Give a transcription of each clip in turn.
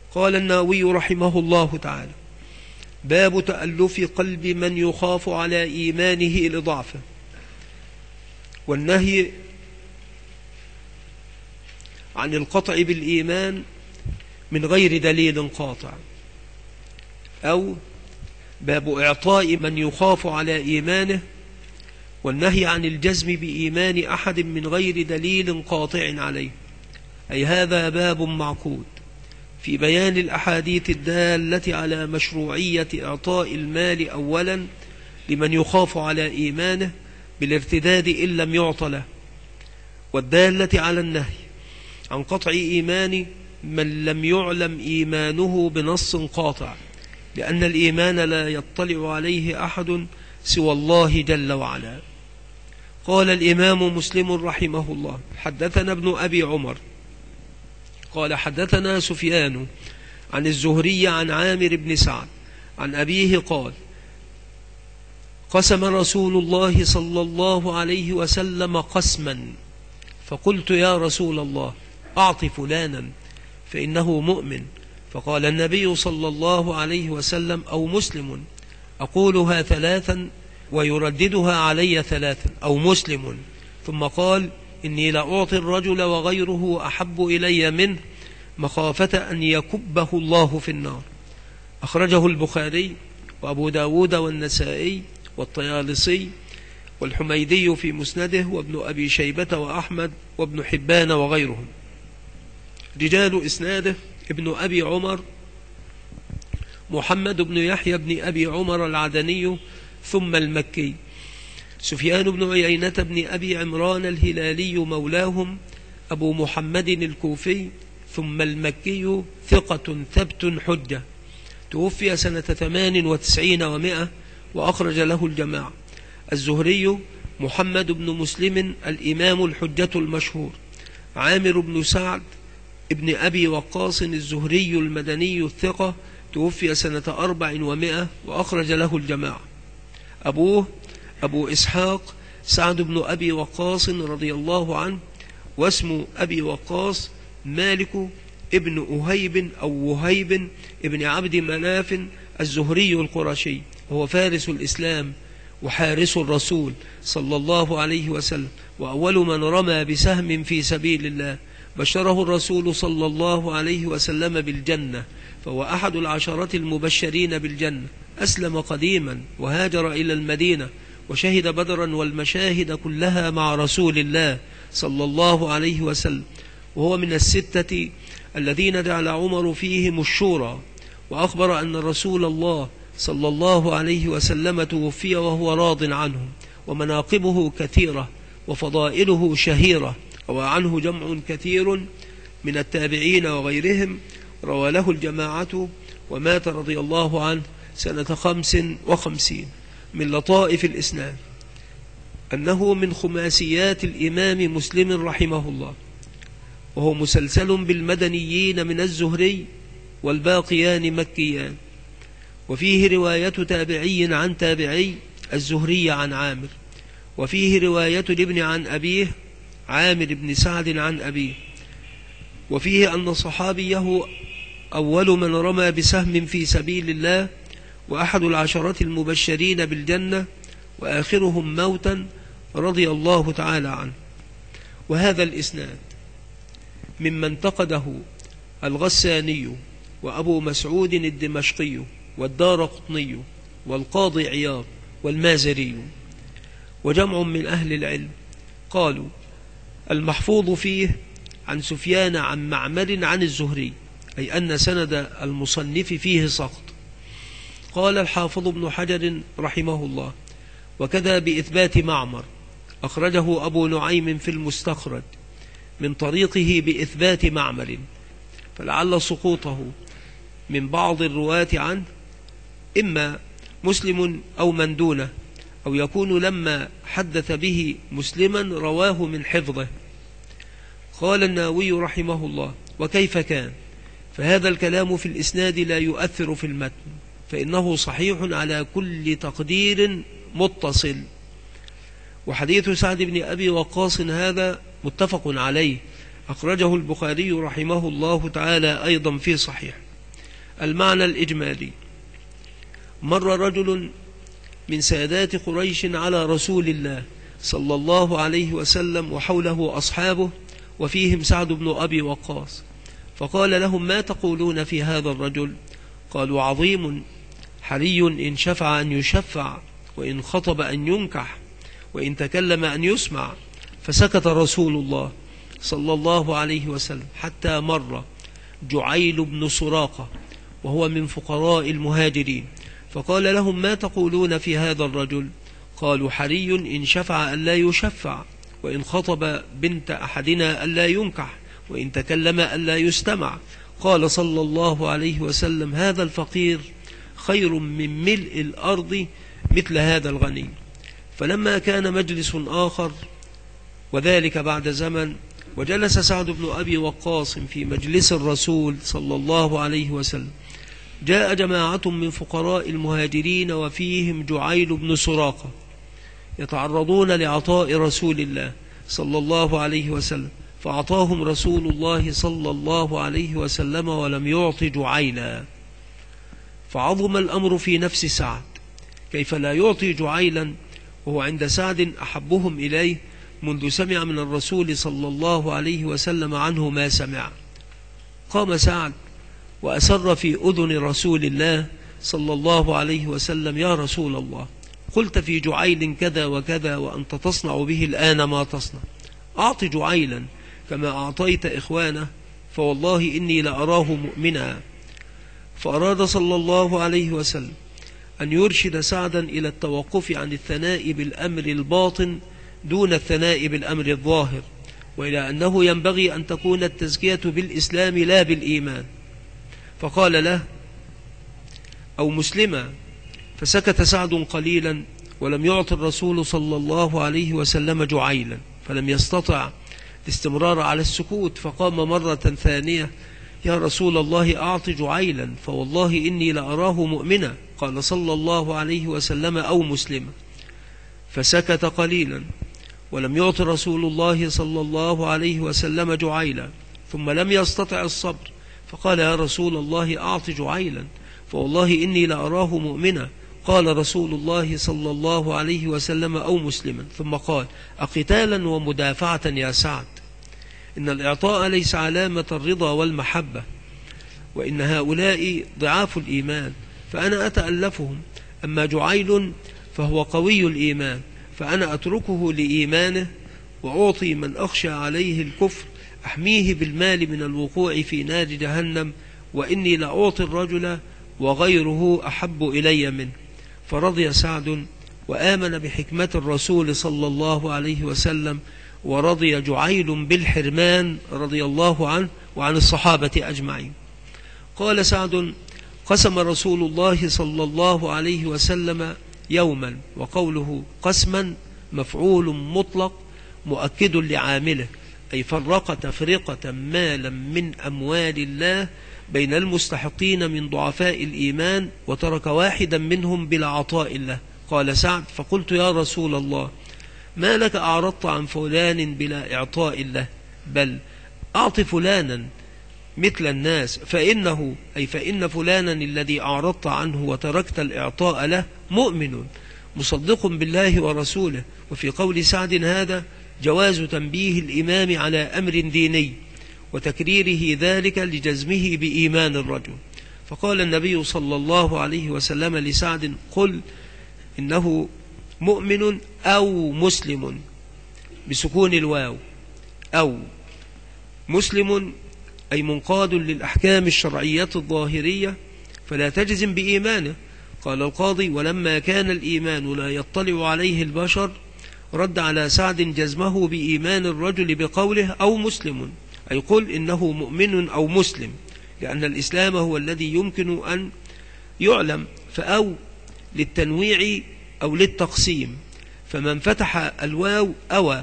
قال النووي رحمه الله تعالى: باب تألف قلب من يخاف على إيمانه لضعفه، والنهي عن القطع بالإيمان من غير دليل قاطع. أو باب إعطاء من يخاف على إيمانه، والنهي عن الجزم بإيمان أحد من غير دليل قاطع عليه. أي هذا باب معقود في بيان الأحاديث الدالة على مشروعية إعطاء المال أولا لمن يخاف على إيمانه بالارتداد إن لم يعط له، والدالة على النهي عن قطع إيمان من لم يعلم إيمانه بنص قاطع، لأن الإيمان لا يطلع عليه أحد سوى الله جل وعلا. قال الإمام مسلم رحمه الله: حدثنا ابن أبي عمر قال حدثنا سفيان عن الزهري عن عامر بن سعد عن أبيه قال: قسم رسول الله صلى الله عليه وسلم قسما، فقلت: يا رسول الله، أعط فلانا فإنه مؤمن. فقال النبي صلى الله عليه وسلم: أو مسلم. أقولها ثلاثا ويرددها علي ثلاثا، أو مسلم. ثم قال: إني لأعطي الرجل وغيره أحب إلي منه مخافة أن يكبه الله في النار. أخرجه البخاري وأبو داود والنسائي والطيالسي والحميدي في مسنده وابن أبي شيبة وأحمد وابن حبان وغيرهم. رجال إسناده: ابن أبي عمر محمد بن يحيى بن أبي عمر العدني ثم المكي، سفيان بن عيينة بن أبي عمران الهلالي مولاهم أبو محمد الكوفي، ثم المكي ثقة ثبت حجة، توفي سنة 98 و100 وأخرج له الجماعة. الزهري محمد بن مسلم الإمام الحجة المشهور، عامر بن سعد ابن أبي وقاص الزهري المدني الثقة، توفي سنة 4 و100 وأخرج له الجماعة. أبوه أبو إسحاق سعد بن أبي وقاص رضي الله عنه، واسم أبي وقاص مالك ابن أهيب أو وهيب ابن عبد مناف الزهري القرشي، وهو فارس الإسلام وحارس الرسول صلى الله عليه وسلم، وأول من رمى بسهم في سبيل الله، بشره الرسول صلى الله عليه وسلم بالجنة، فهو أحد العشرة المبشرين بالجنة. أسلم قديما وهاجر إلى المدينة، وشهد بدرا والمشاهد كلها مع رسول الله صلى الله عليه وسلم، وهو من الستة الذين جعل عمر فيهم الشورى، وأخبر أن رسول الله صلى الله عليه وسلم توفي وهو راض عنهم، ومناقبه كثيرة وفضائله شهيرة، روى عنه جمع كثير من التابعين وغيرهم، روى له الجماعة، ومات رضي الله عنه سنة 55. من لطائف الإسلام أنه من خماسيات الإمام مسلم رحمه الله، وهو مسلسل بالمدنيين من الزهري والباقيان مكيان، وفيه رواية تابعي عن تابعي الزهري عن عامر، وفيه رواية الابن عن أبيه عامر بن سعد عن أبيه، وفيه أن صحابيه أول من رمى بسهم في سبيل الله، وأحد العشرة المبشرين بالجنة، وآخرهم موتا رضي الله تعالى عنه. وهذا الإسناد مما انتقده الغساني وأبو مسعود الدمشقي والدارقطني والقاضي عياض والمازري وجمع من أهل العلم، قالوا: المحفوظ فيه عن سفيان عن معمر عن الزهري، أي أن سند المصنف فيه سقط. قال الحافظ ابن حجر رحمه الله: وكذا بإثبات معمر، أخرجه أبو نعيم في المستخرج من طريقه بإثبات معمر، فلعل سقوطه من بعض الرواة عنه إما مسلم أو من دونه، أو يكون لما حدث به مسلما رواه من حفظه. قال النووي رحمه الله: وكيف كان؟ فهذا الكلام في الإسناد لا يؤثر في المتن، فإنه صحيح على كل تقدير متصل. وحديث سعد بن أبي وقاص هذا متفق عليه، أخرجه البخاري رحمه الله تعالى أيضا في صحيح. المعنى الإجمالي: مر رجل من سادات قريش على رسول الله صلى الله عليه وسلم وحوله أصحابه وفيهم سعد بن أبي وقاص، فقال لهم: ما تقولون في هذا الرجل؟ قالوا: عظيم، حري إن شفع أن يشفع، وإن خطب أن ينكح، وإن تكلم أن يسمع. فسكت رسول الله صلى الله عليه وسلم حتى مر جعيل بن سراقة وهو من فقراء المهاجرين، فقال لهم: ما تقولون في هذا الرجل؟ قالوا: حري إن شفع ألا يشفع، وإن خطب بنت أحدنا ألا ينكح، وإن تكلم ألا يستمع. قال صلى الله عليه وسلم: هذا الفقير خير من ملء الأرض مثل هذا الغني. فلما كان مجلس آخر وذلك بعد زمن، وجلس سعد بن أبي وقاص في مجلس الرسول صلى الله عليه وسلم، جاء جماعة من فقراء المهاجرين وفيهم جعيل بن سراقة يتعرضون لعطاء رسول الله صلى الله عليه وسلم، فأعطاهم رسول الله صلى الله عليه وسلم ولم يعط جعيلا. فعظم الأمر في نفس سعد، كيف لا يعطي جعيلا وهو عند سعد أحبهم إليه منذ سمع من الرسول صلى الله عليه وسلم عنه ما سمع. قام سعد وأسر في أذن رسول الله صلى الله عليه وسلم: يا رسول الله، قلت في جعيل كذا وكذا، وأنت تصنع به الآن ما تصنع، أعط جعيلا كما أعطيت إخوانه، فوالله إني لأراه مؤمنا. فأراد صلى الله عليه وسلم أن يرشد سعدا إلى التوقف عن الثناء بالأمر الباطن دون الثناء بالأمر الظاهر، وإلى أنه ينبغي أن تكون التزكية بالإسلام لا بالإيمان، فقال له: أو مسلما. فسكت سعد قليلا ولم يعط الرسول صلى الله عليه وسلم جعيلا، فلم يستطع الاستمرار على السكوت، فقام مرة ثانية: يا رسول الله، أعط جعيلا، فوالله إني لأراه مؤمنا. قال صلى الله عليه وسلم: أو مسلما. فسكت قليلا ولم يعط رسول الله صلى الله عليه وسلم جعيلا، ثم لم يستطع الصبر، فقال: يا رسول الله، أعط جعيلا، فوالله إني لأراه مؤمنا. قال رسول الله صلى الله عليه وسلم: أو مسلما. ثم قال: أقتالا ومدافعة يا سعد؟ إن الإعطاء ليس علامة الرضا والمحبة، وإن هؤلاء ضعاف الإيمان فأنا أتألفهم، أما جعيل فهو قوي الإيمان فأنا أتركه لإيمانه، وأعطي من أخشى عليه الكفر أحميه بالمال من الوقوع في نار جهنم، وإني لأعطي الرجل وغيره أحب إلي منه. فرضي سعد وآمن بحكمة الرسول صلى الله عليه وسلم، ورضي جعيل بالحرمان رضي الله عنه وعن الصحابة أجمعين. قال سعد: قسم رسول الله صلى الله عليه وسلم يوما، وقوله قسما مفعول مطلق مؤكد لعامله، أي فرق تفرقة مالا من أموال الله بين المستحقين من ضعفاء الإيمان، وترك واحدا منهم بلا عطاء له. قال سعد: فقلت: يا رسول الله، ما لك أعرضت عن فلان بلا إعطاء له؟ بل أعط فلانا مثل الناس، فإن فلانا الذي أعرضت عنه وتركت الإعطاء له مؤمن مصدق بالله ورسوله. وفي قول سعد هذا جواز تنبيه الإمام على أمر ديني وتكريره ذلك لجزمه بإيمان الرجل. فقال النبي صلى الله عليه وسلم لسعد: قل إنه مؤمن أو مسلم، بسكون الواو، أو مسلم أي منقاد للأحكام الشرعية الظاهرية، فلا تجزم بإيمانه. قال القاضي: ولما كان الإيمان لا يطلع عليه البشر، رد على سعد جزمه بإيمان الرجل بقوله أو مسلم، أي قل إنه مؤمن أو مسلم، لأن الإسلام هو الذي يمكن أن يعلم، فأو للتنويع أو للتقسيم، فمن فتح الواو أو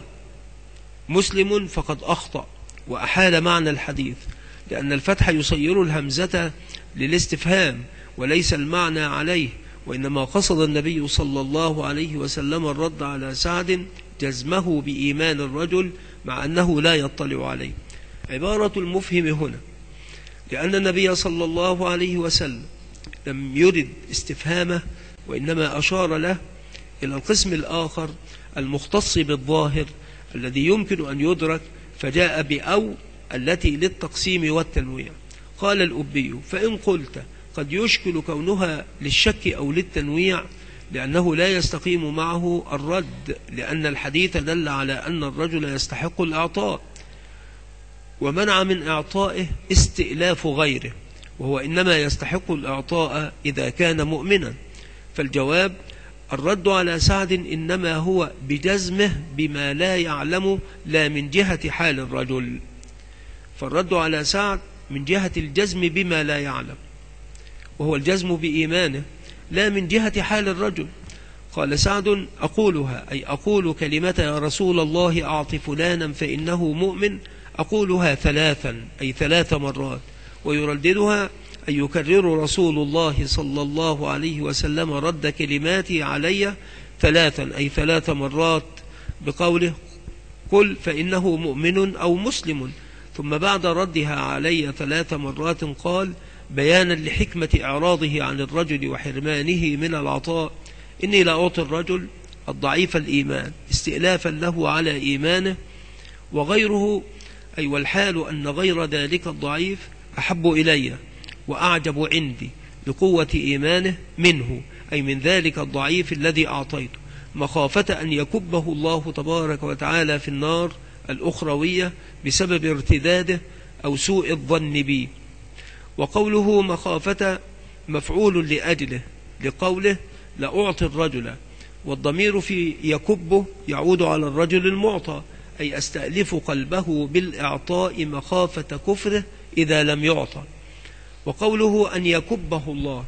مسلم فقد أخطأ وأحال معنى الحديث، لأن الفتح يصير الهمزة للاستفهام وليس المعنى عليه، وإنما قصد النبي صلى الله عليه وسلم الرد على سعد جزمه بإيمان الرجل مع أنه لا يطلع عليه. عبارة المفهم هنا لأن النبي صلى الله عليه وسلم لم يرد استفهامه، وإنما أشار له إلى القسم الآخر المختص بالظاهر الذي يمكن أن يدرك، فجاء بأو التي للتقسيم والتنويع. قال الأبي: فإن قلت قد يشكل كونها للشك أو للتنويع لأنه لا يستقيم معه الرد، لأن الحديث دل على أن الرجل يستحق الإعطاء، ومنع من إعطائه استئلاف غيره، وهو إنما يستحق الإعطاء إذا كان مؤمنا. فالجواب: الرد على سعد إنما هو بجزمه بما لا يعلم، لا من جهة حال الرجل. فالرد على سعد من جهة الجزم بما لا يعلم، وهو الجزم بإيمانه، لا من جهة حال الرجل. قال سعد: أقولها، أي أقول كلمة يا رسول الله أعط فلانا فإنه مؤمن، أقولها ثلاثا، أي 3 مرات، ويرددها، أي يكرر رسول الله صلى الله عليه وسلم رد كلماتي علي 3، أي 3 مرات، بقوله: قل فإنه مؤمن أو مسلم. ثم بعد ردها علي 3 مرات قال بيانا لحكمة إعراضه عن الرجل وحرمانه من العطاء: إني لا أعطي الرجل الضعيف الإيمان استئلافا له على إيمانه، وغيره، أي والحال أن غير ذلك الضعيف أحب إلي وأعجب عندي لقوة إيمانه منه، أي من ذلك الضعيف الذي أعطيته، مخافة أن يكبه الله تبارك وتعالى في النار الأخروية بسبب ارتداده أو سوء الظن بي. وقوله مخافة مفعول لأجله، لقوله لأعطي الرجل، والضمير في يكبه يعود على الرجل المعطى، أي أستألف قلبه بالإعطاء مخافة كفره إذا لم يعطى. وقوله أن يكبه الله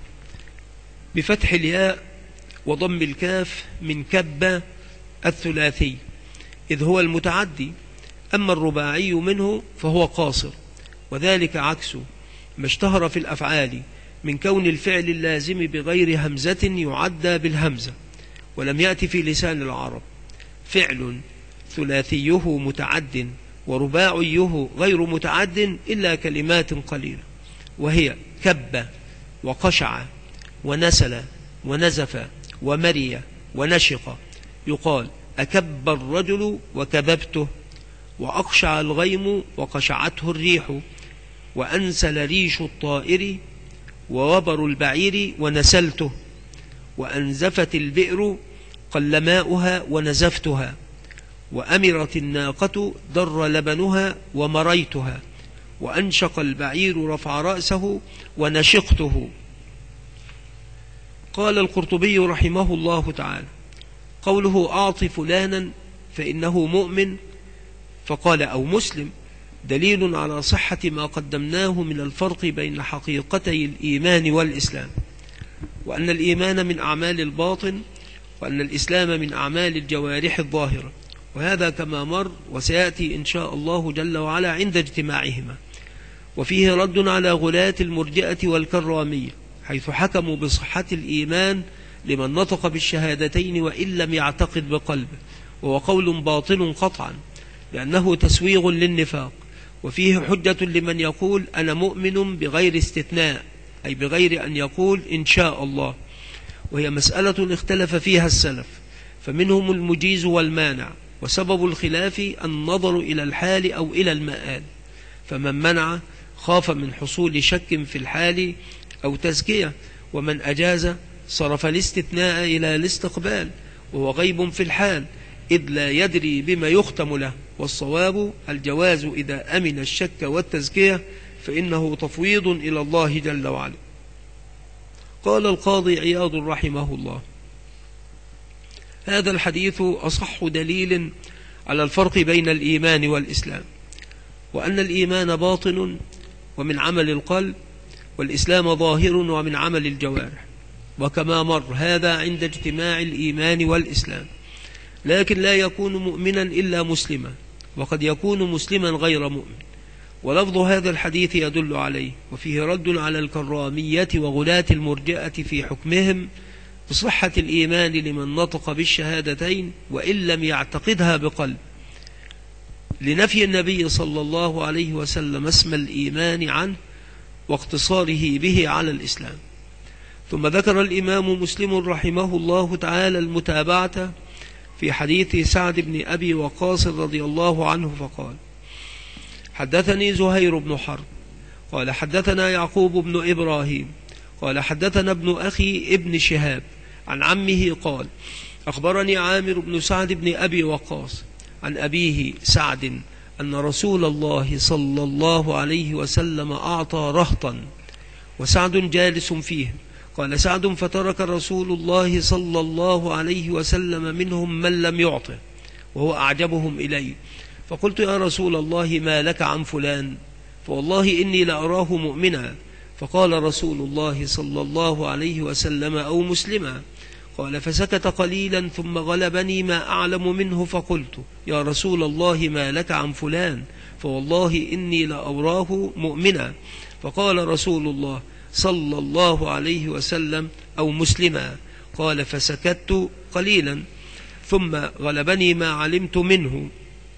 بفتح الياء وضم الكاف من كب الثلاثي، إذ هو المتعدي، أما الرباعي منه فهو قاصر، وذلك عكس ما اشتهر في الأفعال من كون الفعل اللازم بغير همزة يعدى بالهمزة، ولم يأتي في لسان العرب فعل ثلاثيه متعد ورباعيه غير متعد إلا كلمات قليلة، وهي كب وقشع ونسل ونزف ومري ونشق. يقال أكب الرجل وكببته، وأقشع الغيم وقشعته الريح، وأنسل ريش الطائر ووبر البعير ونسلته، وأنزفت البئر قل ماؤها ونزفتها، وأمرت الناقة در لبنها ومريتها، وأنشق البعير رفع رأسه ونشقته. قال القرطبي رحمه الله تعالى: قوله أعط فلانا فإنه مؤمن فقال أو مسلم دليل على صحة ما قدمناه من الفرق بين حقيقتي الإيمان والإسلام، وأن الإيمان من أعمال الباطن، وأن الإسلام من أعمال الجوارح الظاهرة، وهذا كما مر وسيأتي إن شاء الله جل وعلا عند اجتماعهما. وفيه رد على غلاة المرجئة والكرامية، حيث حكموا بصحة الإيمان لمن نطق بالشهادتين وإن لم يعتقد بقلبه، وهو قول باطل قطعا، لأنه تسويغ للنفاق. وفيه حجة لمن يقول أنا مؤمن بغير استثناء، أي بغير أن يقول إن شاء الله، وهي مسألة اختلف فيها السلف، فمنهم المجيز والمانع، وسبب الخلاف النظر إلى الحال أو إلى المآل. فمن منع خاف من حصول شك في الحال أو تزكية، ومن أجاز صرف الاستثناء إلى الاستقبال، وهو غيب في الحال إذ لا يدري بما يختم له. والصواب الجواز إذا أمن الشك والتزكية، فإنه تفويض إلى الله جل وعلا. قال القاضي عياض رحمه الله: هذا الحديث أصح دليل على الفرق بين الإيمان والإسلام، وأن الإيمان باطن ومن عمل القلب، والإسلام ظاهر ومن عمل الجوارح، وكما مر هذا عند اجتماع الإيمان والإسلام. لكن لا يكون مؤمنا إلا مسلما، وقد يكون مسلما غير مؤمن، ولفظ هذا الحديث يدل عليه. وفيه رد على الكرامية وغلاة المرجئة في حكمهم بصحة الإيمان لمن نطق بالشهادتين وإن لم يعتقدها بقلب، لنفي النبي صلى الله عليه وسلم اسم الإيمان عنه، واقتصاره به على الإسلام. ثم ذكر الإمام مسلم رحمه الله تعالى المتابعة في حديث سعد بن أبي وقاص رضي الله عنه فقال: حدثني زهير بن حرب قال حدثنا يعقوب بن إبراهيم قال حدثنا ابن أخي ابن شهاب عن عمه قال: أخبرني عامر بن سعد بن أبي وقاص عن أبيه سعد أن رسول الله صلى الله عليه وسلم أعطى رهطا وسعد جالس فيه. قال سعد: فترك رسول الله صلى الله عليه وسلم منهم من لم يعطه وهو أعجبهم إليه. فقلت: يا رسول الله ما لك عن فلان؟ فوالله إني لأراه مؤمنا. فقال رسول الله صلى الله عليه وسلم: أو مسلما. قال: فسكت قليلا ثم غلبني ما أعلم منه فقلت: يا رسول الله ما لك عن فلان؟ فوالله إني لأراه مؤمنا. فقال رسول الله صلى الله عليه وسلم: أو مسلما. قال: فسكت قليلا ثم غلبني ما علمت منه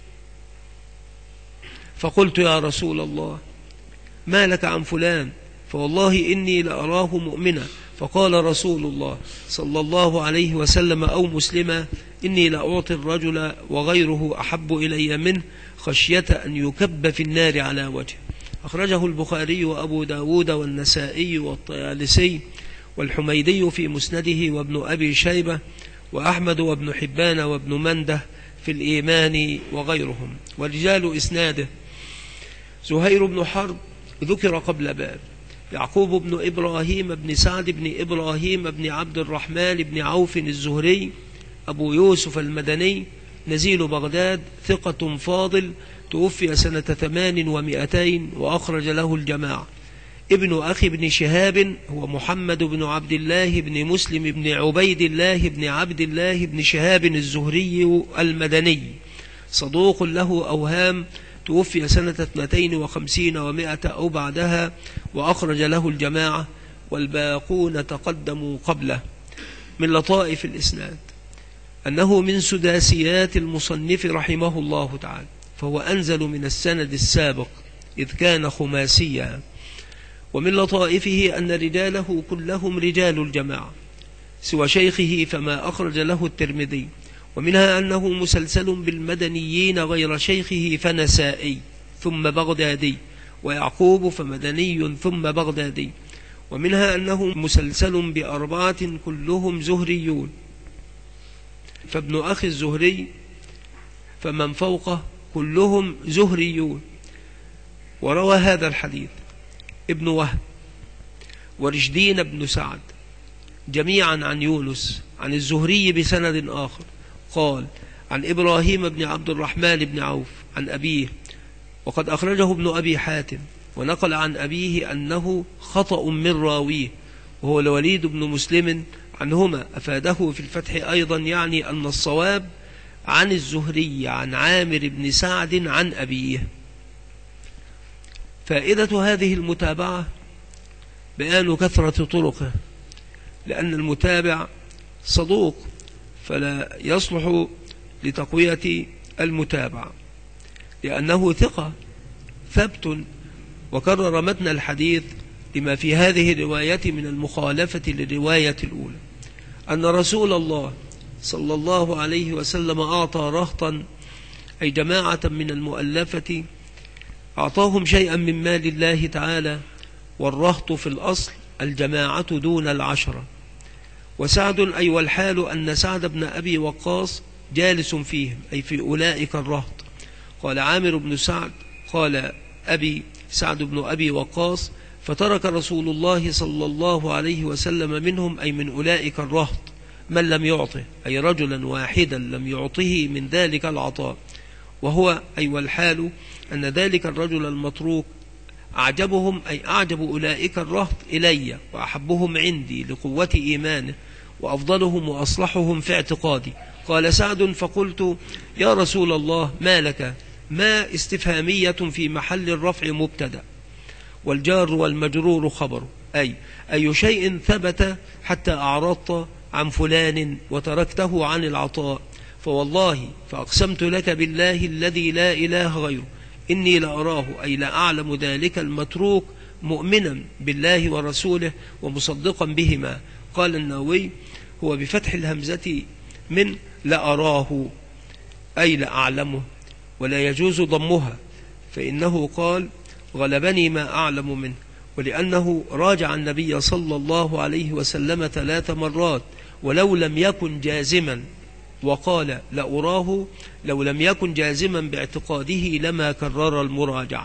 فقلت: يا رسول الله ما لك عن فلان؟ فوالله إني لأراه مؤمنا. فقال رسول الله صلى الله عليه وسلم: أو مسلما. إني لأعطي الرجل وغيره أحب إلي منه خشية أن يكب في النار على وجهه. أخرجه البخاري وأبو داود والنسائي والطيالسي والحميدي في مسنده وابن أبي شيبة وأحمد وابن حبان وابن منده في الإيمان وغيرهم. ورجال إسناده: زهير بن حرب ذكر قبل باب، يعقوب بن إبراهيم بن سعد بن إبراهيم بن عبد الرحمن بن عوف الزهري أبو يوسف المدني نزيل بغداد، ثقة فاضل، توفي سنة 800 وأخرج له الجماعة. ابن أخي بن شهاب هو محمد بن عبد الله بن مسلم بن عبيد الله بن عبد الله بن شهاب الزهري المدني، صدوق له أوهام، توفي سنة 52 و100 أو بعدها، وأخرج له الجماعة والباقون تقدموا قبله. من لطائف الإسناد أنه من سداسيات المصنف رحمه الله تعالى، فهو أنزل من السند السابق إذ كان خماسيا. ومن لطائفه أن رجاله كلهم رجال الجماعة سوى شيخه فما أخرج له الترمذي. ومنها أنه مسلسل بالمدنيين غير شيخه فنسائي ثم بغدادي، ويعقوب فمدني ثم بغدادي. ومنها أنه مسلسل بأربعة كلهم زهريون، فابن أخي الزهري فمن فوقه كلهم زهريون. وروى هذا الحديث ابن وهب ورشدين بن سعد جميعا عن يونس عن الزهري بسند آخر قال: عن إبراهيم بن عبد الرحمن بن عوف عن أبيه، وقد أخرجه ابن أبي حاتم، ونقل عن أبيه أنه خطأ من راويه وهو الوليد بن مسلم عنهما، أفاده في الفتح أيضا، يعني أن الصواب عن الزهري عن عامر بن سعد عن أبيه. فائدة هذه المتابعة بيان كثرة طرقه، لأن المتابع صدوق فلا يصلح لتقوية المتابعة، لأنه ثقة ثبت وكرر متن الحديث لما في هذه الرواية من المخالفة للرواية الأولى، أن رسول الله صلى الله عليه وسلم أعطى رهطا أي جماعة من المؤلفة، أعطاهم شيئا من مال الله تعالى، والرهط في الأصل الجماعة دون العشرة. وسعد أي والحال أن سعد بن أبي وقاص جالس فيهم أي في أولئك الرهط. قال عامر بن سعد قال أبي سعد بن أبي وقاص: فترك رسول الله صلى الله عليه وسلم منهم أي من أولئك الرهط من لم يعطه، أي رجلا واحدا لم يعطه من ذلك العطاء. وهو أي والحال أن ذلك الرجل المتروك أعجبهم أي أعجب أولئك الرهط إلي وأحبهم عندي لقوة إيمانه وأفضلهم وأصلحهم في اعتقادي. قال سعد: فقلت: يا رسول الله ما لك؟ ما استفهامية في محل الرفع مبتدأ، والجار والمجرور خبر، أي شيء ثبت حتى أعرضت عن فلان وتركته عن العطاء؟ فوالله فأقسمت لك بالله الذي لا إله غيره إني لأراه أي لا أعلم ذلك المتروك مؤمنا بالله ورسوله ومصدقا بهما. قال النووي: هو بفتح الهمزة من لأراه أي لأعلمه، ولا يجوز ضمها، فإنه قال: غلبني ما أعلم منه، ولأنه راجع النبي صلى الله عليه وسلم 3 مرات ولو لم يكن جازما، وقال: لأراه لو لم يكن جازما باعتقاده لما كرر المراجعة.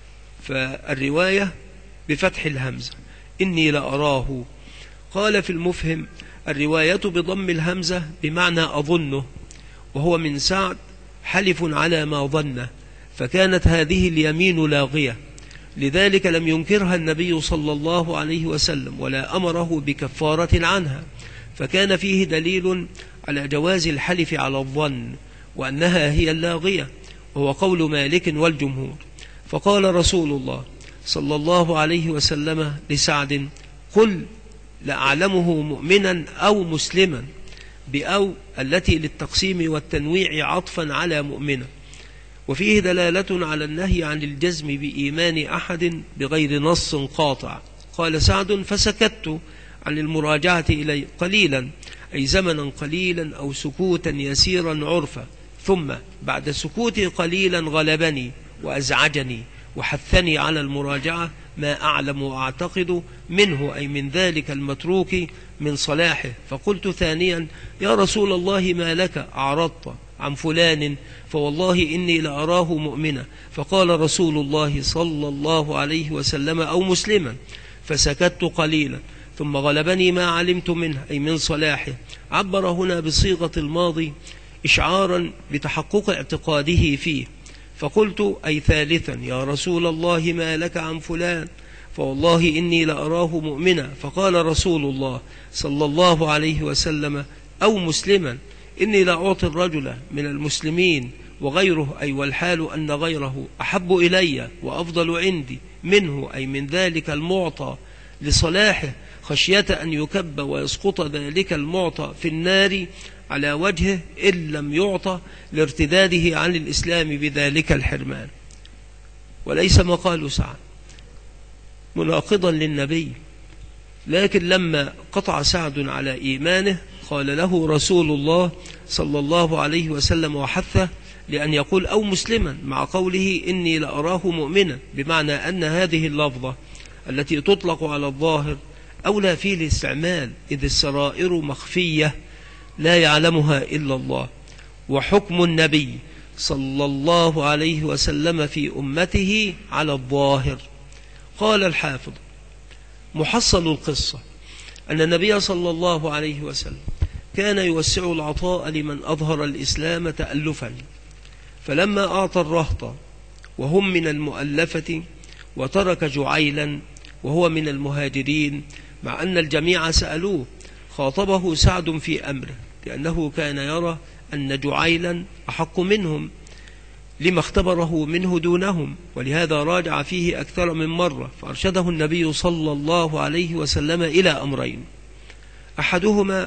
فالرواية بفتح الهمزة إني لأراه. قال في المفهم: الرواية بضم الهمزة بمعنى أظنه، وهو من سعد حلف على ما ظنه، فكانت هذه اليمين لاغية، لذلك لم ينكرها النبي صلى الله عليه وسلم ولا أمره بكفارة عنها، فكان فيه دليل على جواز الحلف على الظن وأنها هي اللاغية، وهو قول مالك والجمهور. فقال رسول الله صلى الله عليه وسلم لسعد: قل لأعلمه مؤمنا أو مسلما، بأو التي للتقسيم والتنويع عطفا على مؤمنا. وفيه دلالة على النهي عن الجزم بإيمان أحد بغير نص قاطع. قال سعد: فسكت عن المراجعة إلي قليلا، أي زمنا قليلا أو سكوتا يسيرا عرفا، ثم بعد سكوتي قليلا غلبني وأزعجني وحثني على المراجعة ما أعلم وأعتقد منه، أي من ذلك المتروك من صلاحه. فقلت ثانيا: يا رسول الله ما لك أعرضت عن فلان فوالله إني لأراه مؤمنا. فقال رسول الله صلى الله عليه وسلم: أو مسلما. فسكت قليلا ثم غلبني ما علمت منه، أي من صلاحه. عبر هنا بصيغة الماضي إشعارا بتحقق اعتقاده فيه. فقلت: أي ثالثا: يا رسول الله ما لك عن فلان فوالله إني لأراه مؤمنا. فقال رسول الله صلى الله عليه وسلم: أو مسلما. إني لأعطي الرجل من المسلمين وغيره، أي والحال أن غيره أحب إلي وأفضل عندي منه، أي من ذلك المعطى لصلاحه، خشية أن يكب ويسقط ذلك المعطى في النار على وجهه إن لم يعطى لارتداده عن الإسلام بذلك الحرمان. وليس مقال سعد مناقضا للنبي، لكن لما قطع سعد على إيمانه قال له رسول الله صلى الله عليه وسلم وحثه لأن يقول: أو مسلما، مع قوله: إني لأراه مؤمنا، بمعنى أن هذه اللفظة التي تطلق على الظاهر أولى فيه الاستعمال، إذ السرائر مخفية لا يعلمها إلا الله، وحكم النبي صلى الله عليه وسلم في أمته على الظاهر. قال الحافظ: محصل القصة أن النبي صلى الله عليه وسلم كان يوسع العطاء لمن أظهر الإسلام تألفا، فلما أعطى الرهط وهم من المؤلفة وترك جعيلا وهو من المهاجرين، مع أن الجميع سألوه، خاطبه سعد في أمره، لأنه كان يرى أن جعيلا أحق منهم لما اختبره منه دونهم، ولهذا راجع فيه أكثر من مرة. فأرشده النبي صلى الله عليه وسلم إلى أمرين: أحدهما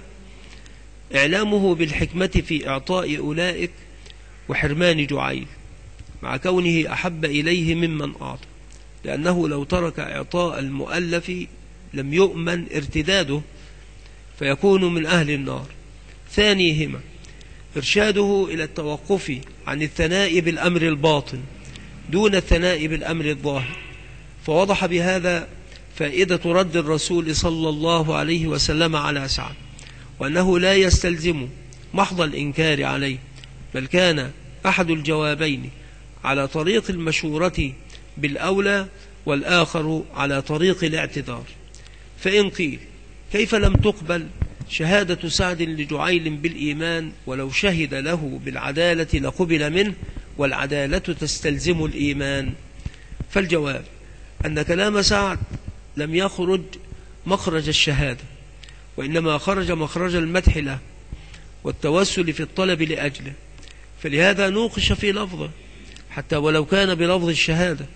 إعلامه بالحكمة في إعطاء أولئك وحرمان جعيل، مع كونه أحب إليه ممن أعطى، لأنه لو ترك إعطاء المؤلف لم يؤمن ارتداده فيكون من أهل النار. ثانيهما إرشاده إلى التوقف عن الثناء بالأمر الباطن دون الثناء بالأمر الظاهر، فوضح بهذا فائدة رد الرسول صلى الله عليه وسلم على سعد، وأنه لا يستلزم محض الإنكار عليه، بل كان أحد الجوابين على طريق المشورة بالأولى والآخر على طريق الاعتذار. فإن قيل: كيف لم تقبل شهادة سعد لجعيل بالإيمان ولو شهد له بالعدالة لقبل منه، والعدالة تستلزم الإيمان؟ فالجواب أن كلام سعد لم يخرج مخرج الشهادة، وإنما خرج مخرج المدح له والتوسل في الطلب لأجله، فلهذا نوقش في لفظه حتى ولو كان بلفظ الشهادة،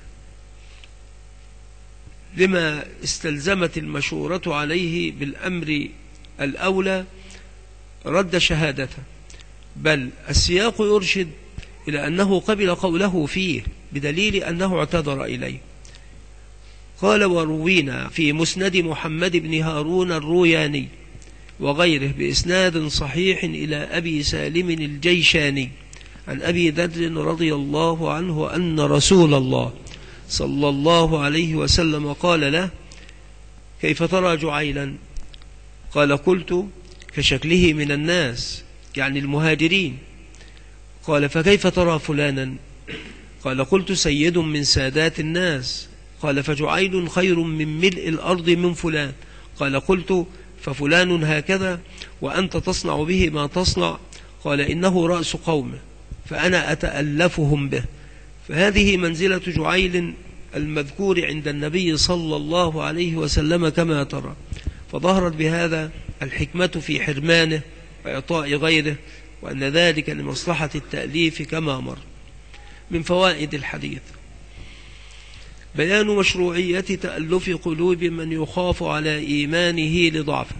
لما استلزمت المشورة عليه بالأمر الأولى رد شهادته، بل السياق يرشد إلى أنه قبل قوله فيه بدليل أنه اعتذر إليه. قال: وروينا في مسند محمد بن هارون الروياني وغيره بإسناد صحيح إلى أبي سالم الجيشاني عن أبي ذر رضي الله عنه أن رسول الله صلى الله عليه وسلم قال له: كيف ترى جعيلا؟ قال: قلت: كشكله من الناس، يعني المهاجرين. قال: فكيف ترى فلانا؟ قال: قلت: سيد من سادات الناس. قال: فجعيل خير من ملء الأرض من فلان. قال: قلت: ففلان هكذا وأنت تصنع به ما تصنع؟ قال: إنه رأس قومه فأنا أتألفهم به. فهذه منزلة جعيل المذكور عند النبي صلى الله عليه وسلم كما ترى، فظهرت بهذا الحكمة في حرمانه وإعطاء غيره، وأن ذلك لمصلحة التأليف كما مر. من فوائد الحديث: بيان مشروعية تألف قلوب من يخاف على إيمانه لضعفه.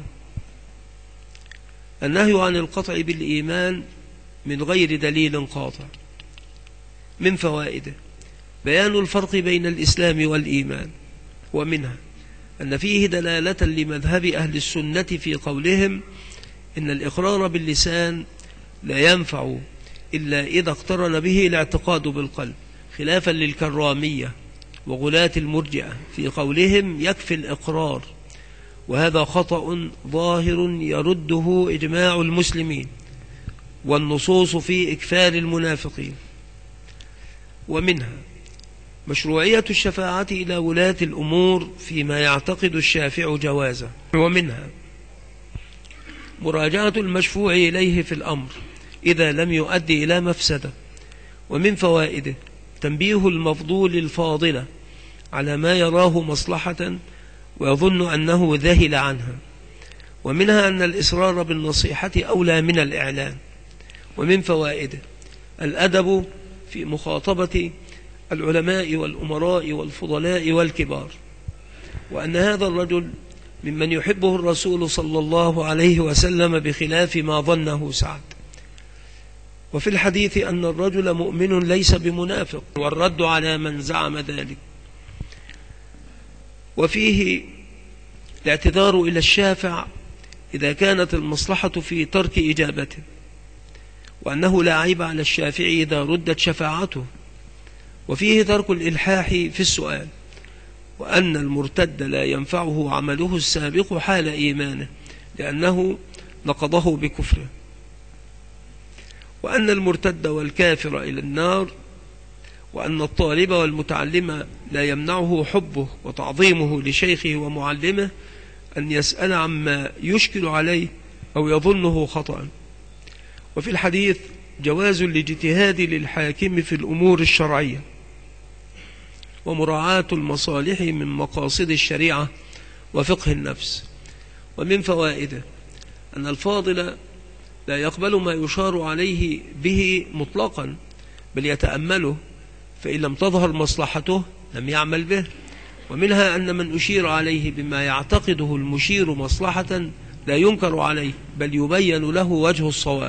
النهي عن القطع بالإيمان من غير دليل قاطع. من فوائده: بيان الفرق بين الإسلام والإيمان، ومنها أن فيه دلالة لمذهب أهل السنة في قولهم إن الإقرار باللسان لا ينفع إلا إذا اقترن به الاعتقاد بالقلب، خلافا للكرامية وغلاة المرجئة في قولهم يكفي الإقرار، وهذا خطأ ظاهر يرده إجماع المسلمين والنصوص في إكفار المنافقين. ومنها مشروعية الشفاعة إلى ولاة الأمور فيما يعتقد الشافع جوازه. ومنها مراجعة المشفوع إليه في الأمر إذا لم يؤدي إلى مفسدة. ومن فوائده تنبيه المفضول الفاضلة على ما يراه مصلحة ويظن أنه ذهل عنها. ومنها أن الإصرار بالنصيحة أولى من الإعلان. ومن فوائده الأدب في مخاطبة العلماء والأمراء والفضلاء والكبار، وأن هذا الرجل ممن يحبه الرسول صلى الله عليه وسلم بخلاف ما ظنه سعد. وفي الحديث أن الرجل مؤمن ليس بمنافق، والرد على من زعم ذلك. وفيه الاعتذار إلى الشافع إذا كانت المصلحة في ترك إجابته، وأنه لا عيب على الشافع إذا ردت شفاعته. وفيه ترك الإلحاح في السؤال، وأن المرتد لا ينفعه عمله السابق حال إيمانه لأنه نقضه بكفره. وأن المرتد والكافر إلى النار، وأن الطالب والمتعلم لا يمنعه حبه وتعظيمه لشيخه ومعلمه أن يسأل عما يشكل عليه أو يظنه خطأ. وفي الحديث جواز الاجتهاد للحاكم في الأمور الشرعية، ومراعاة المصالح من مقاصد الشريعة وفقه النفس. ومن فوائده أن الفاضل لا يقبل ما يشار عليه به مطلقا، بل يتأمله، فإن لم تظهر مصلحته لم يعمل به. ومنها أن من أشير عليه بما يعتقده المشير مصلحة لا ينكر عليه، بل يبين له وجه الصواب.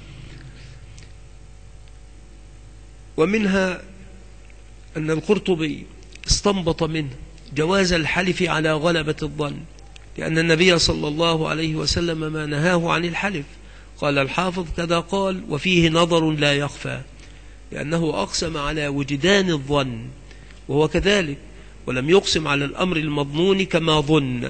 ومنها أن القرطبي استنبط منه جواز الحلف على غلبة الظن، لأن النبي صلى الله عليه وسلم ما نهاه عن الحلف. قال الحافظ كذا قال: وفيه نظر لا يخفى، لأنه أقسم على وجدان الظن وهو كذلك، ولم يقسم على الأمر المضمون كما ظن.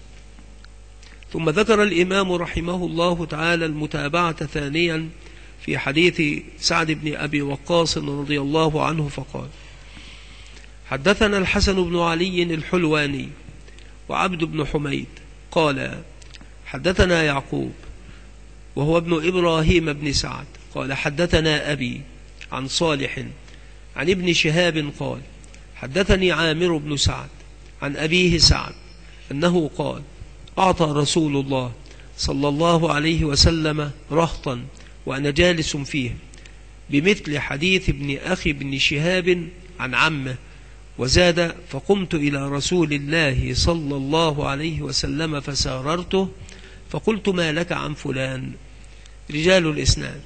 ثم ذكر الإمام رحمه الله تعالى المتابعة ثانيا في حديث سعد بن أبي وقاص رضي الله عنه فقال: حدثنا الحسن بن علي الحلواني وعبد بن حميد قال: حدثنا يعقوب وهو ابن إبراهيم بن سعد قال: حدثنا أبي عن صالح عن ابن شهاب قال: حدثني عامر بن سعد عن أبيه سعد أنه قال: أعطى رسول الله صلى الله عليه وسلم رهطا وأنا جالس فيه بمثل حديث ابن أخي بن شهاب عن عمه، وزاد: فقمت إلى رسول الله صلى الله عليه وسلم فساررته فقلت: ما لك عن فلان؟ رجال الإسناد: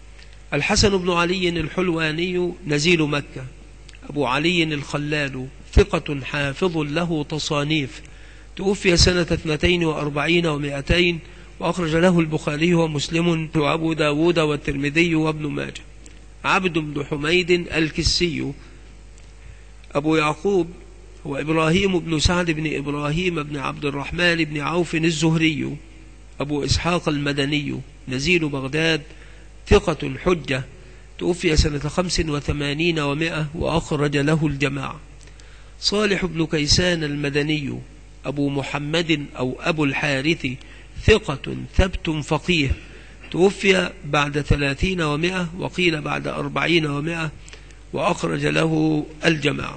الحسن بن علي الحلواني نزيل مكة، أبو علي الخلال ثقة حافظ له تصانيف، توفي سنة 42 و200، وأخرج له البخاري ومسلم وأبو داود والترمذي وابن ماجه. عبد بن حميد الكسي. أبو يعقوب هو إبراهيم بن سعد بن إبراهيم بن عبد الرحمن بن عوف الزهري، أبو إسحاق المدني، نزيل بغداد، ثقة حجة، توفي سنة 85 و100، وأخرج له الجماعة. صالح بن كيسان المدني، أبو محمد أو أبو الحارث، ثقة ثبت فقيه، توفي بعد 30 و100، وقيل بعد 40 و100، وأخرج له الجماعة.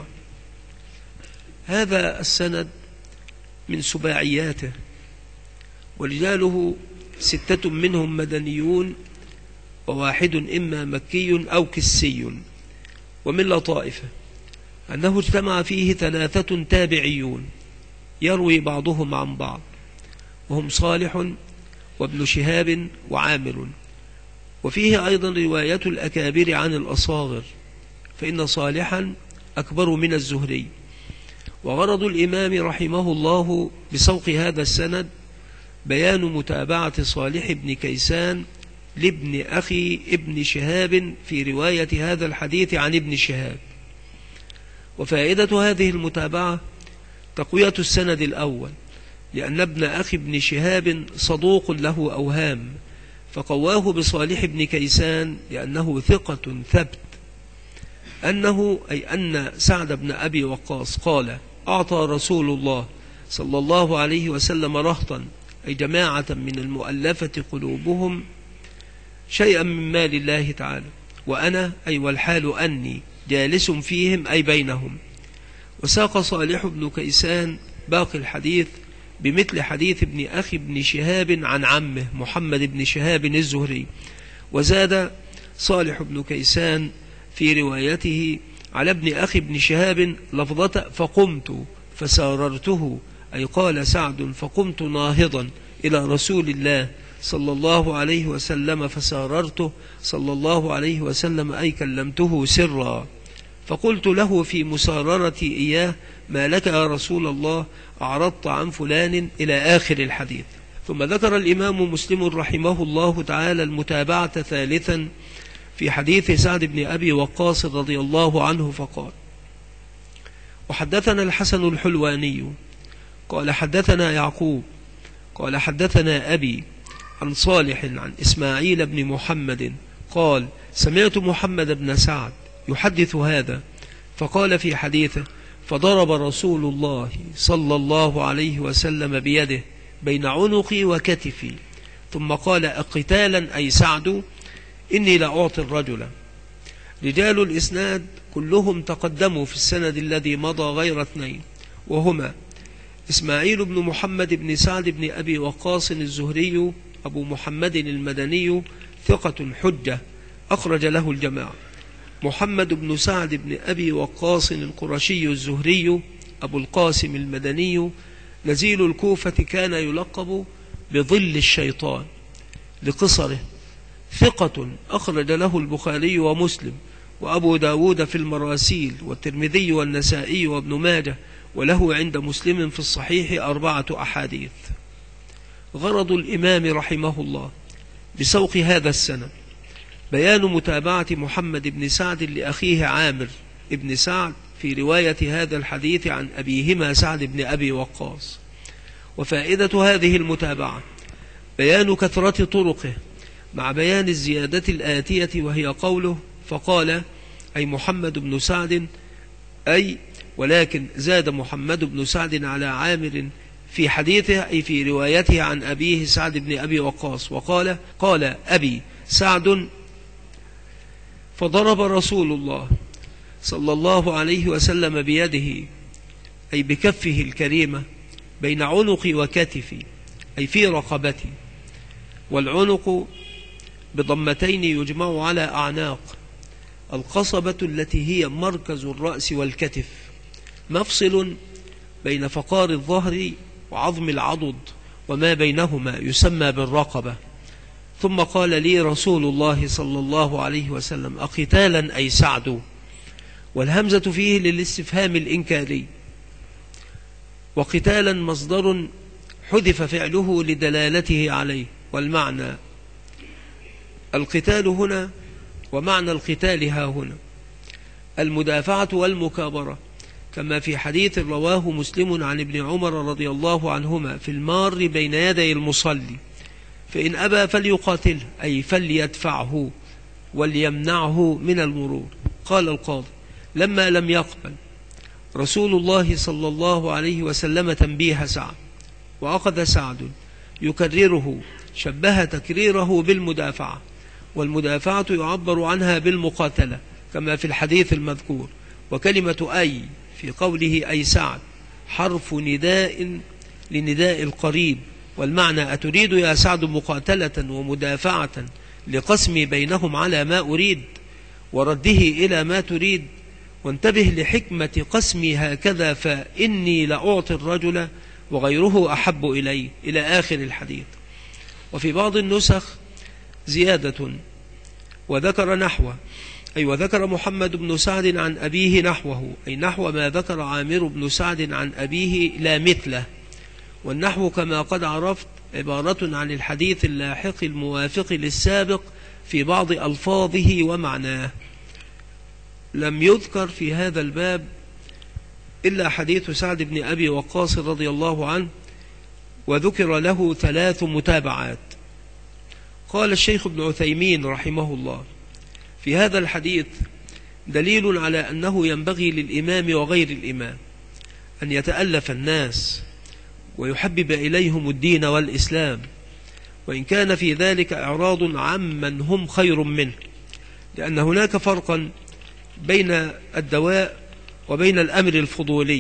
هذا السند من سباعياته، ورجاله 6 منهم مدنيون، وواحد إما مكي أو كسي. ومن لطائفه أنه اجتمع فيه 3 تابعيون يروي بعضهم عن بعض، وهم صالح وابن شهاب وعامر. وفيه أيضا رواية الأكابر عن الأصاغر، فإن صالحا أكبر من الزهري. وغرض الإمام رحمه الله بسوق هذا السند بيان متابعة صالح بن كيسان لابن أخي ابن شهاب في رواية هذا الحديث عن ابن شهاب. وفائدة هذه المتابعة تقوية السند الأول، لأن ابن أخي ابن شهاب صدوق له أوهام، فقواه بصالح بن كيسان لأنه ثقة ثبت، أن سعد بن أبي وقاص قال: أعطى رسول الله صلى الله عليه وسلم رهطا، أي جماعة من المؤلفة قلوبهم، شيئا من مال الله تعالى، وأنا أي والحال أني جالس فيهم أي بينهم. وساق صالح بن كيسان باقي الحديث بمثل حديث ابن أخي ابن شهاب عن عمه محمد بن شهاب الزهري. وزاد صالح بن كيسان في روايته على ابن أخي ابن شهاب لفظة فقمت فساررته، أي قال سعد فقمت ناهضا إلى رسول الله صلى الله عليه وسلم فساررته صلى الله عليه وسلم، أي كلمته سرا، فقلت له في مساررتي إياه: ما لك يا رسول الله أعرضت عن فلان، إلى آخر الحديث. ثم ذكر الإمام مسلم رحمه الله تعالى المتابعة ثالثا في حديث سعد بن أبي وقاص رضي الله عنه، فقال: وحدثنا الحسن الحلواني قال حدثنا يعقوب قال حدثنا أبي عن صالح عن إسماعيل بن محمد قال: سمعت محمد بن سعد يحدث هذا، فقال في حديثه: فضرب رسول الله صلى الله عليه وسلم بيده بين عنقي وكتفي، ثم قال: أقتالا أي سعد، إني لأعطي الرجل. رجال الإسناد كلهم تقدموا في السند الذي مضى غير 2، وهما إسماعيل بن محمد بن سعد بن أبي وقاص الزهري أبو محمد المدني، ثقة حجة، أخرج له الجماعة. محمد بن سعد بن أبي وقاص القرشي الزهري أبو القاسم المدني، نزيل الكوفة، كان يلقب بظل الشيطان لقصره، ثقة، أخرج له البخاري ومسلم وأبو داود في المراسيل، والترمذي والنسائي وابن ماجه، وله عند مسلم في الصحيح 4 أحاديث. غرض الإمام رحمه الله بسوق هذا السند بيان متابعة محمد بن سعد لأخيه عامر ابن سعد في رواية هذا الحديث عن أبيهما سعد بن أبي وقاص. وفائدة هذه المتابعة بيان كثرة طرقه مع بيان الزيادة الآتية، وهي قوله: فقال أي محمد بن سعد، أي ولكن زاد محمد بن سعد على عامر في حديثه، أي في روايته عن أبيه سعد بن أبي وقاص، وقال: قال أبي سعد، فضرب رسول الله صلى الله عليه وسلم بيده، أي بكفه الكريمة، بين عنقي وكتفي، أي في رقبتي. والعنق بضمتين يجمع على أعناق، القصبة التي هي مركز الرأس والكتف، مفصل بين فقار الظهر وعظم العضد، وما بينهما يسمى بالرقبة. ثم قال لي رسول الله صلى الله عليه وسلم: أقتالا أي سعد. والهمزة فيه للاستفهام الإنكاري. وقتالا مصدر حذف فعله لدلالته عليه، والمعنى القتال هنا، ومعنى القتال ها هنا المدافعة والمكابرة، كما في حديث رواه مسلم عن ابن عمر رضي الله عنهما في المار بين يدي المصلي، فإن أبى فليقاتله، أي فليدفعه وليمنعه من المرور. قال القاضي: لما لم يقبل رسول الله صلى الله عليه وسلم تنبيه سعد، وأخذ سعد يكرره، شبه تكريره بالمدافعة، والمدافعة يعبر عنها بالمقاتلة كما في الحديث المذكور. وكلمة أي في قوله أي سعد حرف نداء لنداء القريب، والمعنى أتريد يا سعد مقاتلة ومدافعة لقسمي بينهم على ما أريد ورده إلى ما تريد، وانتبه لحكمة قسمي هكذا، فإني لأعطي الرجل وغيره أحب إلي، إلى آخر الحديث. وفي بعض النسخ زيادة وذكر نحوه، أي وذكر محمد بن سعد عن أبيه نحوه، أي نحو ما ذكر عامر بن سعد عن أبيه لا مثله. والنحو كما قد عرفت عبارة عن الحديث اللاحق الموافق للسابق في بعض ألفاظه ومعناه. لم يذكر في هذا الباب إلا حديث سعد بن أبي وقاص رضي الله عنه، وذكر له 3 متابعات. قال الشيخ ابن عثيمين رحمه الله: في هذا الحديث دليل على أنه ينبغي للإمام وغير الإمام أن يتألف الناس ويحبب إليهم الدين والإسلام، وإن كان في ذلك إعراض عمن هم خير منه، لأن هناك فرقا بين الدواء وبين الأمر الفضولي،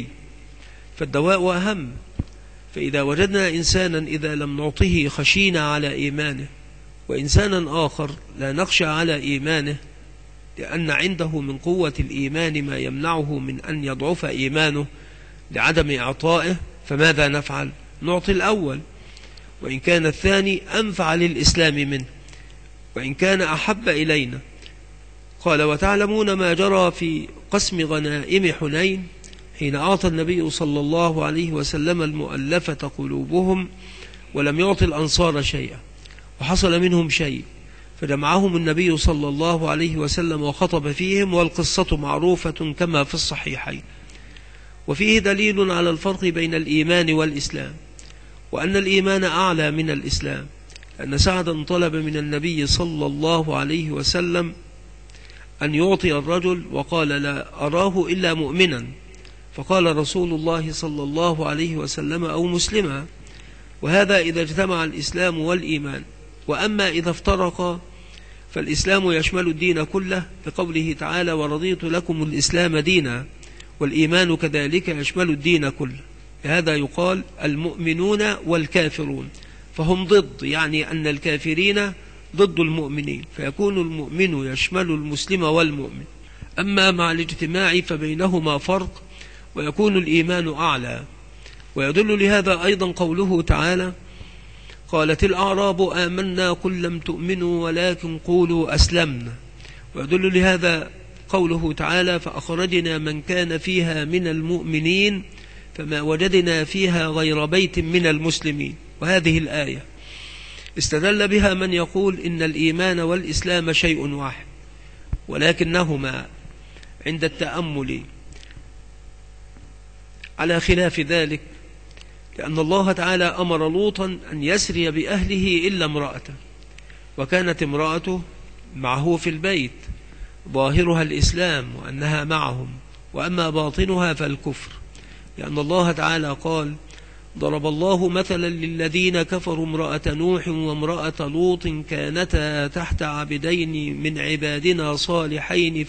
فالدواء أهم. فإذا وجدنا إنسانا إذا لم نعطه خشينا على إيمانه، وإنسانا آخر لا نخشى على إيمانه لأن عنده من قوة الإيمان ما يمنعه من أن يضعف إيمانه لعدم إعطائه، فماذا نفعل؟ نعطي الأول، وإن كان الثاني أنفع للإسلام منه، وإن كان أحب إلينا. قال: وتعلمون ما جرى في قسم غنائم حنين حين أعطى النبي صلى الله عليه وسلم المؤلفة قلوبهم ولم يعطي الأنصار شيئا، وحصل منهم شيء، فجمعهم النبي صلى الله عليه وسلم وخطب فيهم، والقصة معروفة كما في الصحيحين. وفيه دليل على الفرق بين الإيمان والإسلام، وأن الإيمان أعلى من الإسلام، لأن سعدا طلب من النبي صلى الله عليه وسلم أن يعطي الرجل، وقال: لا أراه إلا مؤمنا، فقال رسول الله صلى الله عليه وسلم: أو مسلما. وهذا إذا اجتمع الإسلام والإيمان. وأما إذا افترقا فالإسلام يشمل الدين كله، بقوله تعالى: ورضيت لكم الإسلام دينا، والإيمان كذلك يشمل الدين كله. هذا يقال المؤمنون والكافرون، فهم ضد، يعني أن الكافرين ضد المؤمنين، فيكون المؤمن يشمل المسلم والمؤمن. أما مع الاجتماع فبينهما فرق، ويكون الإيمان أعلى. ويدل لهذا أيضا قوله تعالى: قالت الأعراب آمنا قل لم تؤمنوا ولكن قولوا أسلمنا. ويدل لهذا قوله تعالى: فأخرجنا من كان فيها من المؤمنين فما وجدنا فيها غير بيت من المسلمين. وهذه الآية استدل بها من يقول إن الإيمان والإسلام شيء واحد، ولكنهما عند التأمل على خلاف ذلك، لأن الله تعالى أمر لوطا أن يسري بأهله إلا امرأته، وكانت امرأته معه في البيت، ظاهرها الإسلام وأنها معهم، وأما باطنها فالكفر، لأن الله تعالى قال: ضرب الله مثلا للذين كفروا امرأة نوح وامرأة لوط كانتا تحت عبدين من عبادنا صالحين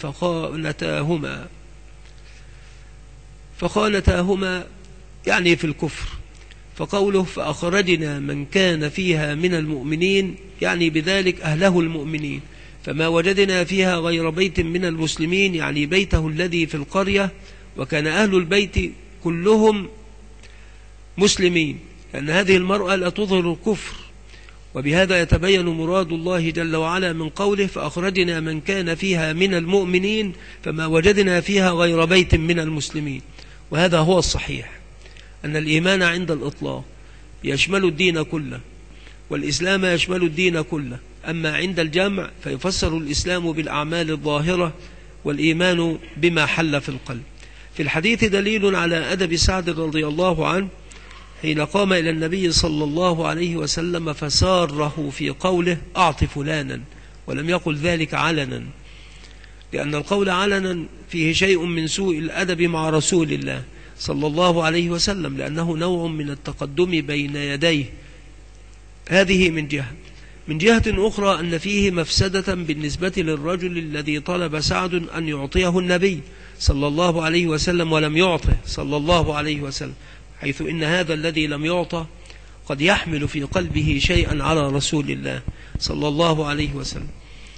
فخانتاهما يعني في الكفر. فقوله فأخرجنا من كان فيها من المؤمنين يعني بذلك أهله المؤمنين، فما وجدنا فيها غير بيت من المسلمين يعني بيته الذي في القرية، وكان أهل البيت كلهم مسلمين، لأن هذه المرأة لا تظهر الكفر وبهذا يتبين مراد الله جل وعلا من قوله فأخرجنا من كان فيها من المؤمنين فما وجدنا فيها غير بيت من المسلمين. وهذا هو الصحيح، أن الإيمان عند الإطلاق يشمل الدين كله، والإسلام يشمل الدين كله. أما عند الجمع فيفسر الإسلام بالأعمال الظاهرة والإيمان بما حل في القلب. في الحديث دليل على أدب سعد رضي الله عنه حين قام إلى النبي صلى الله عليه وسلم فساره في قوله أعط فلانا، ولم يقل ذلك علنا، لأن القول علنا فيه شيء من سوء الأدب مع رسول الله صلى الله عليه وسلم، لأنه نوع من التقدم بين يديه. هذه من جهة. من جهة أخرى أن فيه مفسدة بالنسبة للرجل الذي طلب سعد أن يعطيه النبي صلى الله عليه وسلم ولم يعطه صلى الله عليه وسلم، حيث إن هذا الذي لم يعطى قد يحمل في قلبه شيئا على رسول الله صلى الله عليه وسلم.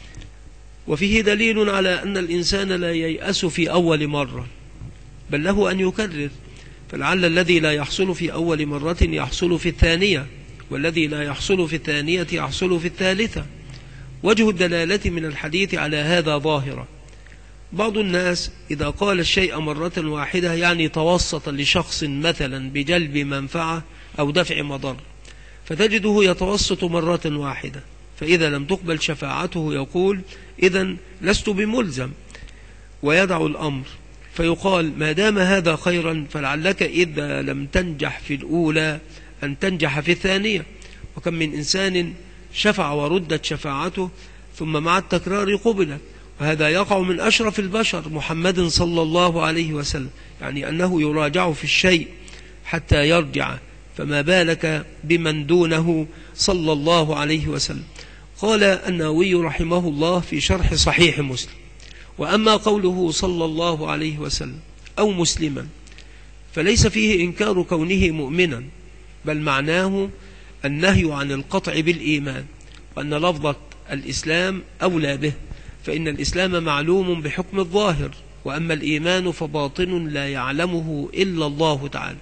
وفيه دليل على أن الإنسان لا ييأس في أول مرة، بل له أن يكرر، فلعل الذي لا يحصل في أول مرة يحصل في الثانية، والذي لا يحصل في الثانية يحصل في الثالثة. وجه الدلالة من الحديث على هذا ظاهرة. بعض الناس إذا قال الشيء مرة واحدة يعني توسط لشخص مثلا بجلب منفعة أو دفع مضر، فتجده يتوسط مرة واحدة، فإذا لم تقبل شفاعته يقول إذن لست بملزم، ويدع الأمر، فيقال ما دام هذا خيرا فلعلك إذا لم تنجح في الأولى أن تنجح في الثانية. وكم من إنسان شفع وردت شفاعته ثم مع التكرار قبلت، وهذا يقع من أشرف البشر محمد صلى الله عليه وسلم، يعني أنه يراجع في الشيء حتى يرجع، فما بالك بمن دونه صلى الله عليه وسلم. قال النووي رحمه الله في شرح صحيح مسلم: وأما قوله صلى الله عليه وسلم أو مسلما فليس فيه إنكار كونه مؤمنا، بل معناه النهي عن القطع بالإيمان، وأن لفظة الإسلام أولى به، فإن الإسلام معلوم بحكم الظاهر، وأما الإيمان فباطن لا يعلمه إلا الله تعالى.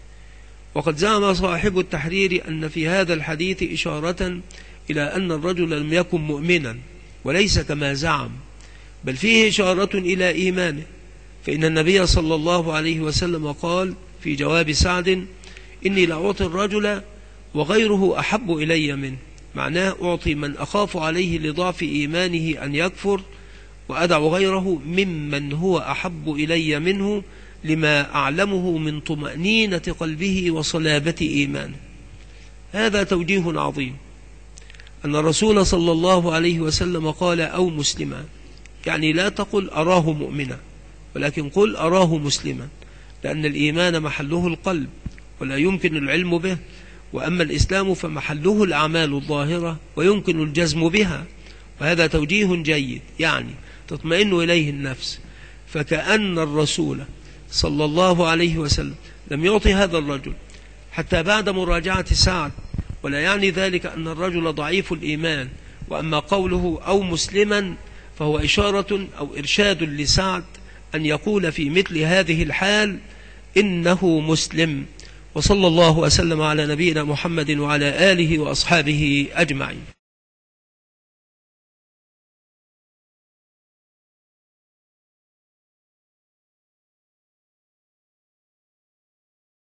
وقد زعم صاحب التحرير أن في هذا الحديث إشارة إلى أن الرجل لم يكن مؤمنا، وليس كما زعم، بل فيه إشارة إلى إيمانه، فإن النبي صلى الله عليه وسلم قال في جواب سعد: إني لأعطي الرجل وغيره أحب إلي منه، معناه أعطي من أخاف عليه لضعف إيمانه أن يكفر، وأدع غيره ممن هو أحب إلي منه لما أعلمه من طمأنينة قلبه وصلابة إيمانه. هذا توجيه عظيم، أن الرسول صلى الله عليه وسلم قال أو مسلما، يعني لا تقل أراه مؤمنا، ولكن قل أراه مسلما، لأن الإيمان محله القلب ولا يمكن العلم به، وأما الإسلام فمحله الأعمال الظاهرة ويمكن الجزم بها. وهذا توجيه جيد، يعني تطمئن إليه النفس. فكأن الرسول صلى الله عليه وسلم لم يعطي هذا الرجل حتى بعد مراجعة سعد، ولا يعني ذلك أن الرجل ضعيف الإيمان. وأما قوله أو مسلما فهو إشارة أو إرشاد لسعد أن يقول في مثل هذه الحال إنه مسلم. وصلى الله وسلم على نبينا محمد وعلى آله وأصحابه أجمعين.